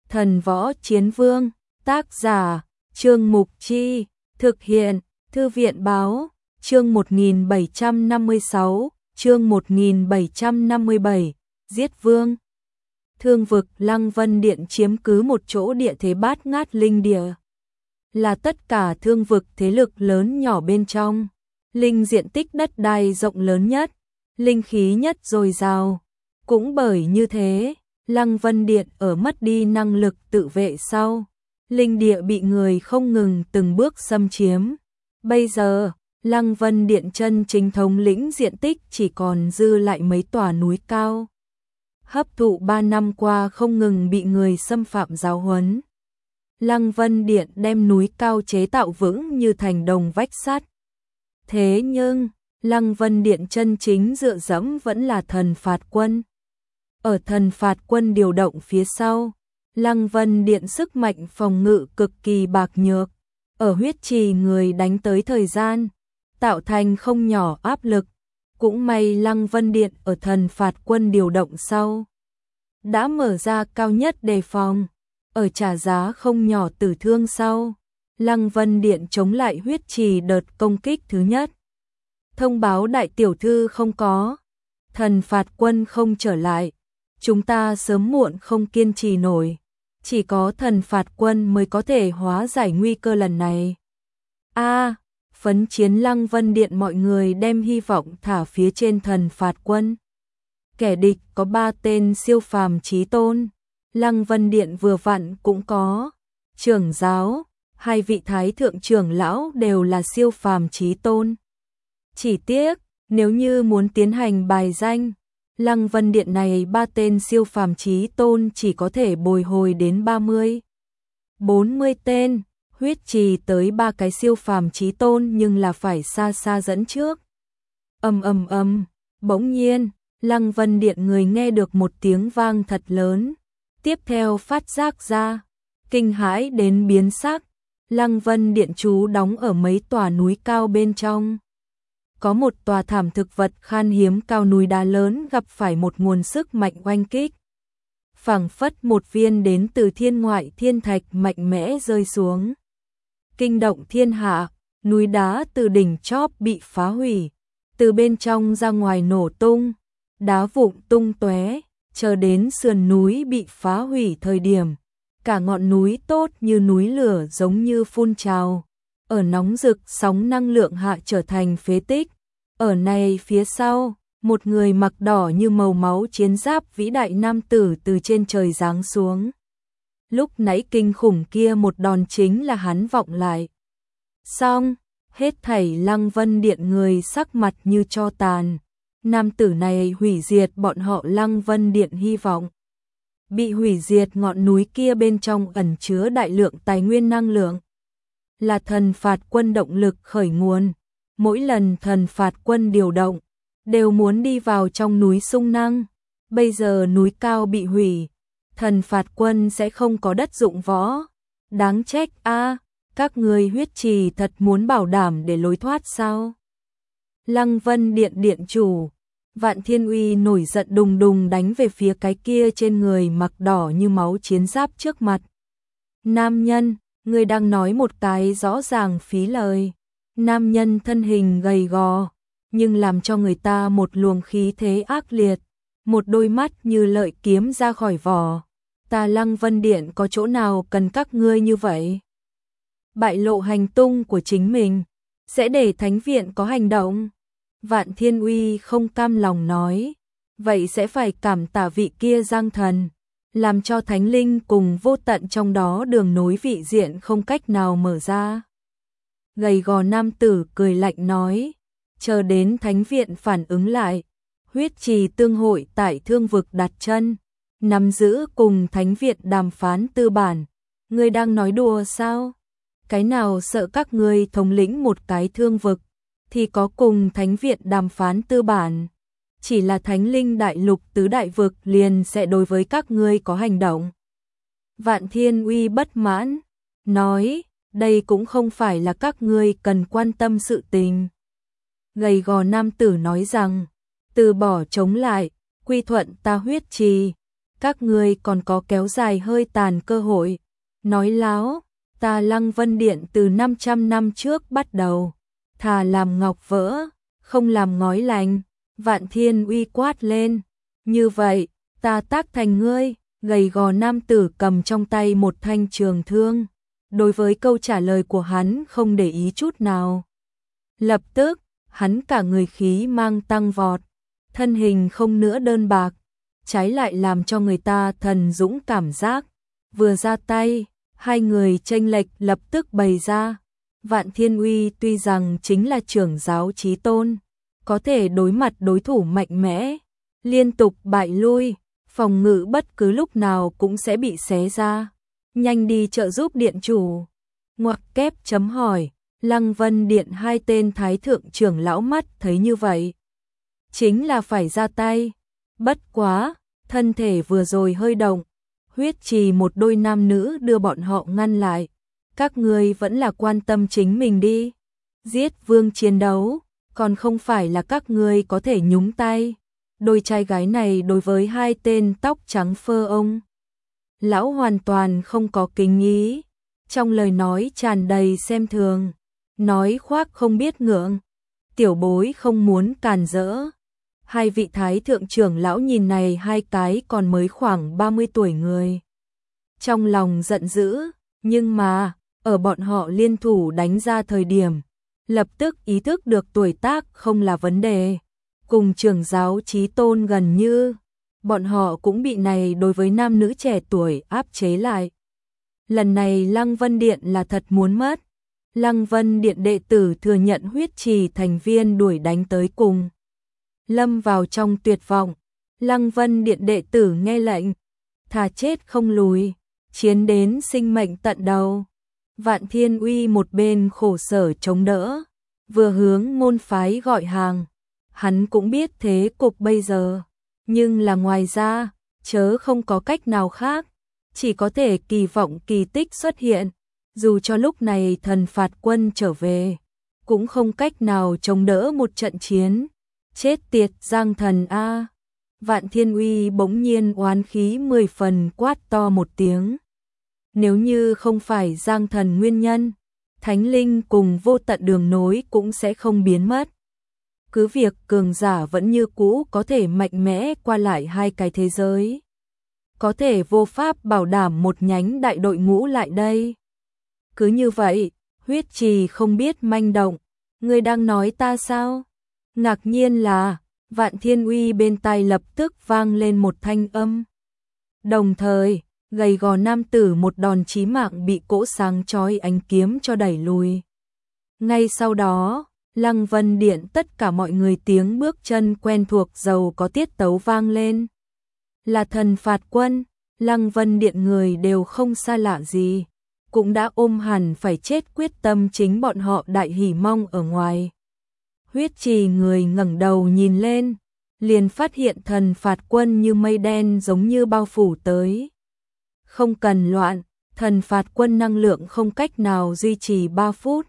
Thần Võ Chiến Vương, tác giả, Trương Mục Chi, thực hiện, Thư viện Báo, chương 1756, chương 1757, Giết Vương. Thương vực Lăng Vân Điện chiếm cứ một chỗ địa thế bát ngát linh địa, là tất cả thương vực thế lực lớn nhỏ bên trong, linh diện tích đất đai rộng lớn nhất, linh khí nhất dồi dào. Cũng bởi như thế, Lăng Vân Điện ở mất đi năng lực tự vệ sau, linh địa bị người không ngừng từng bước xâm chiếm. Bây giờ, Lăng Vân Điện chân chính thống lĩnh diện tích chỉ còn dư lại mấy tòa núi cao. Hấp thụ 3 năm qua không ngừng bị người xâm phạm giáo huấn. Lăng Vân Điện đem núi cao chế tạo vững như thành đồng vách sắt. Thế nhưng, Lăng Vân Điện chân chính dựa dẫm vẫn là thần phạt quân. Ở thần phạt quân điều động phía sau, Lăng Vân Điện sức mạnh phòng ngự cực kỳ bạc nhược. Ở huyết trì người đánh tới thời gian, tạo thành không nhỏ áp lực. Cũng may Lăng Vân Điện ở thần phạt quân điều động sau, đã mở ra cao nhất đề phòng. Ở trả giá không nhỏ tử thương sau, Lăng Vân Điện chống lại huyết trì đợt công kích thứ nhất. Thông báo đại tiểu thư không có, thần phạt quân không trở lại, chúng ta sớm muộn không kiên trì nổi, chỉ có thần phạt quân mới có thể hóa giải nguy cơ lần này. Phấn chiến Lăng Vân Điện mọi người đem hy vọng thả phía trên thần phạt quân. Kẻ địch có 3 tên siêu phàm chí tôn, Lăng Vân Điện vừa vặn cũng có. Trưởng giáo, 2 vị thái thượng trưởng lão đều là siêu phàm chí tôn. Chỉ tiếc, nếu như muốn tiến hành bài danh, Lăng Vân Điện này 3 tên siêu phàm chí tôn chỉ có thể bồi hồi đến 30, 40 tên. Huyết trì tới 3 cái siêu phàm chí tôn nhưng là phải xa xa dẫn trước. Bỗng nhiên, Lăng Vân Điện người nghe được một tiếng vang thật lớn, tiếp theo phát giác ra, kinh hãi đến biến sắc. Lăng Vân Điện trú đóng ở mấy tòa núi cao bên trong. Có một tòa thảm thực vật khan hiếm cao núi đá lớn gặp phải một nguồn sức mạnh oanh kích. Phảng phất một viên đến từ thiên ngoại thiên thạch mạnh mẽ rơi xuống. Kinh động thiên hạ, núi đá từ đỉnh chóp bị phá hủy, từ bên trong ra ngoài nổ tung, đá vụn tung tóe, chờ đến sườn núi bị phá hủy thời điểm, cả ngọn núi tốt như núi lửa giống như phun trào, ở nóng rực sóng năng lượng hạ trở thành phế tích. Ở này phía sau, một người mặc đỏ như màu máu chiến giáp vĩ đại nam tử từ trên trời giáng xuống. Lúc nãy kinh khủng kia một đòn chính là hắn vọng lại. Xong, hết thảy Lăng Vân Điện người sắc mặt như tro tàn. Nam tử này hủy diệt bọn họ Lăng Vân Điện hy vọng. Bị hủy diệt ngọn núi kia bên trong ẩn chứa đại lượng tài nguyên năng lượng. Là thần phạt quân động lực khởi nguồn. Mỗi lần thần phạt quân điều động, đều muốn đi vào trong núi sung năng. Bây giờ núi cao bị hủy, thần phạt quân sẽ không có đất dụng võ. Đáng trách các người huyết trì thật muốn bảo đảm để lối thoát sao? Lăng Vân Điện điện chủ, Vạn Thiên Uy nổi giận đùng đùng đánh về phía cái kia trên người mặc đỏ như máu chiến giáp trước mặt. Nam nhân, người đang nói một cái rõ ràng phí lời. Nam nhân thân hình gầy gò, nhưng làm cho người ta một luồng khí thế ác liệt, một đôi mắt như lợi kiếm ra khỏi vỏ. Ta Lăng Vân Điện có chỗ nào cần các ngươi như vậy? Bại lộ hành tung của chính mình, sẽ để thánh viện có hành động. Vạn Thiên Uy không cam lòng nói, vậy sẽ phải cảm tạ vị kia Giang Thần, làm cho thánh linh cùng vô tận trong đó đường nối vị diện không cách nào mở ra. Gầy gò nam tử cười lạnh nói, chờ đến thánh viện phản ứng lại, huyết trì tương hội tại thương vực đặt chân, nắm giữ cùng thánh viện đàm phán tư bản. Ngươi đang nói đùa sao? Cái nào sợ các ngươi thống lĩnh một cái thương vực, thì có cùng thánh viện đàm phán tư bản. Chỉ là thánh linh đại lục tứ đại vực liền sẽ đối với các ngươi có hành động. Vạn Thiên Uy bất mãn, nói, đây cũng không phải là các ngươi cần quan tâm sự tình. Gầy gò nam tử nói rằng, từ bỏ chống lại, quy thuận ta huyết trì, các ngươi còn có kéo dài hơi tàn cơ hội. Nói láo, ta Lăng Vân Điện từ 500 năm trước bắt đầu, thà làm ngọc vỡ, không làm ngói lành. Vạn Thiên Uy quát lên, như vậy, ta tác thành ngươi. Gầy gò nam tử cầm trong tay một thanh trường thương, đối với câu trả lời của hắn không để ý chút nào. Lập tức, hắn cả người khí mang tăng vọt, thân hình không nữa đơn bạc, trái lại làm cho người ta thần dũng cảm giác. Vừa ra tay, hai người chênh lệch lập tức bày ra. Vạn Thiên Uy tuy rằng chính là trưởng giáo chí tôn, có thể đối mặt đối thủ mạnh mẽ, liên tục bại lui, phòng ngự bất cứ lúc nào cũng sẽ bị xé ra. Nhanh đi trợ giúp điện chủ. Ngoặc kép chấm hỏi, Lăng Vân Điện hai tên thái thượng trưởng lão mắt thấy như vậy, chính là phải ra tay. Bất quá, thân thể vừa rồi hơi động, huyết trì một đôi nam nữ đưa bọn họ ngăn lại. Các ngươi vẫn là quan tâm chính mình đi. Giết vương chiến đấu, còn không phải là các ngươi có thể nhúng tay. Đôi trai gái này đối với hai tên tóc trắng phơ ông lão hoàn toàn không có kính ý, trong lời nói tràn đầy xem thường, nói khoác không biết ngượng, tiểu bối không muốn càn rỡ. Hai vị thái thượng trưởng lão nhìn này hai cái còn mới khoảng 30 tuổi người, trong lòng giận dữ, nhưng mà, ở bọn họ liên thủ đánh ra thời điểm, lập tức ý thức được tuổi tác không là vấn đề. Cùng trưởng giáo chí tôn gần như, bọn họ cũng bị này đối với nam nữ trẻ tuổi áp chế lại. Lần này Lăng Vân Điện là thật muốn mất. Lăng Vân Điện đệ tử thừa nhận huyết trì thành viên đuổi đánh tới cùng. Lâm vào trong tuyệt vọng, Lăng Vân Điện đệ tử nghe lệnh, thà chết không lùi, chiến đến sinh mệnh tận đầu. Vạn Thiên Uy một bên khổ sở chống đỡ, vừa hướng môn phái gọi hàng. Hắn cũng biết thế cục bây giờ, nhưng là ngoài ra, chớ không có cách nào khác, chỉ có thể kỳ vọng kỳ tích xuất hiện, dù cho lúc này thần phạt quân trở về, cũng không cách nào chống đỡ một trận chiến. Chết tiệt Giang Thần a! Vạn Thiên Uy bỗng nhiên oán khí 10 phần quát to một tiếng. Nếu như không phải Giang Thần nguyên nhân, Thánh Linh cùng vô tận đường nối cũng sẽ không biến mất. Cứ việc cường giả vẫn như cũ có thể mạnh mẽ qua lại hai cái thế giới, có thể vô pháp bảo đảm một nhánh đại đội ngũ lại đây. Cứ như vậy, huyết trì không biết manh động, ngươi đang nói ta sao? Ngạc nhiên là, Vạn Thiên Uy bên tai lập tức vang lên một thanh âm. Đồng thời, gầy gò nam tử một đòn chí mạng bị cỗ sáng chói ánh kiếm cho đẩy lùi. Ngay sau đó, Lăng Vân Điện tất cả mọi người tiếng bước chân quen thuộc giàu có tiết tấu vang lên. Là thần phạt quân, Lăng Vân Điện người đều không xa lạ gì, cũng đã ôm hẳn phải chết quyết tâm chính bọn họ đại hỉ mong ở ngoài. Huyết trì người ngẩng đầu nhìn lên, liền phát hiện thần phạt quân như mây đen giống như bao phủ tới. Không cần loạn, thần phạt quân năng lượng không cách nào duy trì 3 phút.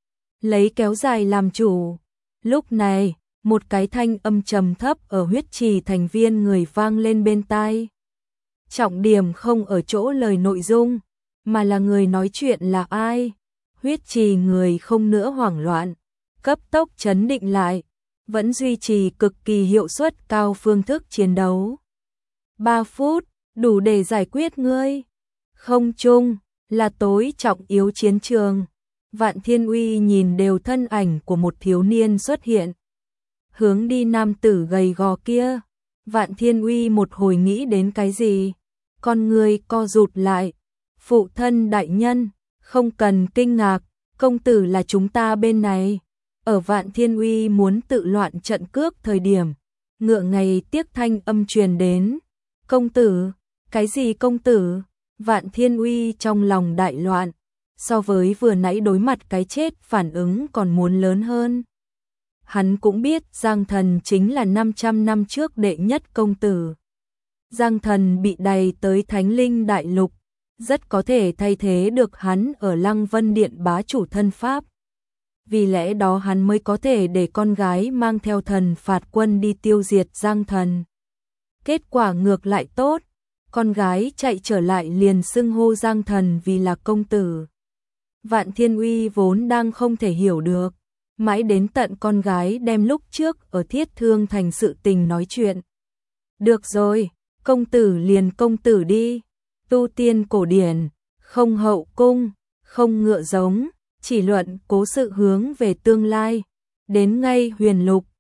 Lấy kéo dài làm chủ. Lúc này, một cái thanh âm trầm thấp ở huyết trì thành viên người vang lên bên tai. Trọng điểm không ở chỗ lời nội dung, mà là người nói chuyện là ai. Huyết trì người không nữa hoảng loạn, cấp tốc trấn định lại, vẫn duy trì cực kỳ hiệu suất cao phương thức chiến đấu. 3 phút, đủ để giải quyết ngươi. Không chung, là tối trọng yếu chiến trường. Vạn Thiên Uy nhìn đều thân ảnh của một thiếu niên xuất hiện. Hướng đi nam tử gầy gò kia. Vạn Thiên Uy một hồi nghĩ đến cái gì? Con người co rụt lại. Phụ thân đại nhân, không cần kinh ngạc, công tử là chúng ta bên này. Ở Vạn Thiên Uy muốn tự loạn trận cước thời điểm, ngựa ngày tiếc thanh âm truyền đến. Công tử, cái gì công tử? Vạn Thiên Uy trong lòng đại loạn, so với vừa nãy đối mặt cái chết phản ứng còn muốn lớn hơn. Hắn cũng biết Giang Thần chính là 500 năm trước đệ nhất công tử. Giang Thần bị đày tới Thánh Linh Đại Lục, rất có thể thay thế được hắn ở Lăng Vân Điện bá chủ thân pháp. Vì lẽ đó hắn mới có thể để con gái mang theo thần phạt quân đi tiêu diệt Giang Thần. Kết quả ngược lại tốt, con gái chạy trở lại liền xưng hô Giang Thần vì là công tử. Vạn Thiên Uy vốn đang không thể hiểu được, mãi đến tận con gái đem lúc trước ở Thiết Thương Thành sự tình nói chuyện. Được rồi, công tử liền công tử đi, tu tiên cổ điển, không hậu cung, không ngựa giống, chỉ luận cố sự hướng về tương lai, đến ngay huyền lục,